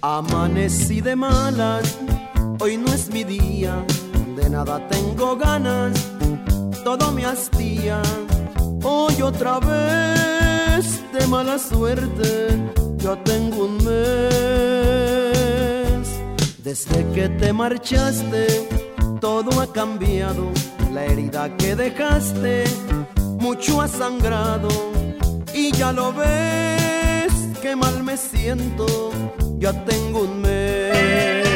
Amanecí de malas, hoy no es mi día, de nada tengo ganas, todo me hastía. Hoy otra vez de mala suerte, ya tengo un mes. Desde que te marchaste, todo ha cambiado, la herida que dejaste, mucho ha sangrado. Y ya lo ves, qué mal me siento, ya tengo un mes.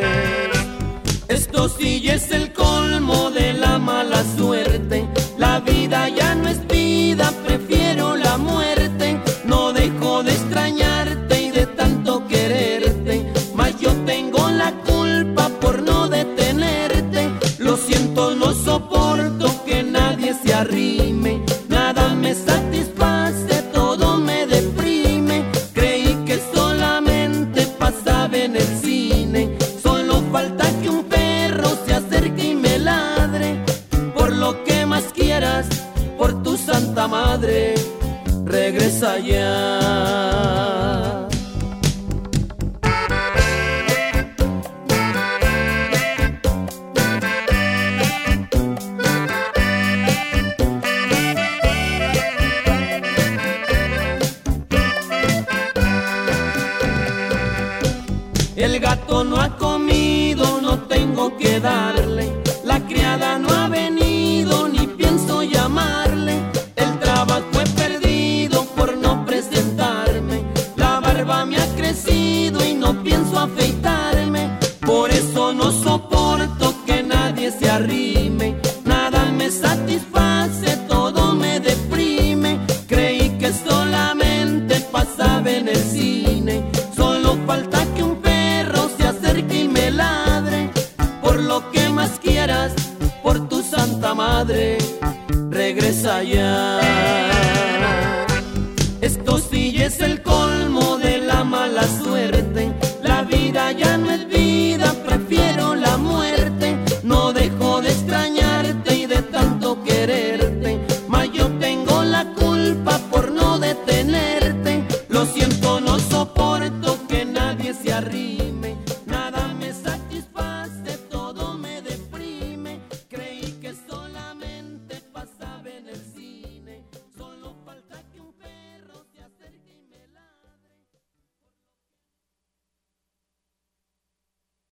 Esto sí es el colmo de la mala suerte. La vida ya no es vida, prefiero la muerte. No dejo de extrañarte y de tanto quererte, mas yo tengo la culpa por no detenerte. Lo siento, no soporto que nadie se arrime, nada me satisface, todo me deprime. Creí que solamente pasaba en el cine, solo falta que un perro se acerque y me ladre. Por lo que más quieras, por tu santa madre, regresa ya. El gato no ha comido, no tengo que darle. La criada no ha venido, ni pienso llamarle. El trabajo he perdido por no presentarme. La barba me ha crecido y no pienso afeitarme. Por eso no soporto que nadie se arrime. Nada me satisface, todo me deprime. Creí que solamente pasaba en el cine,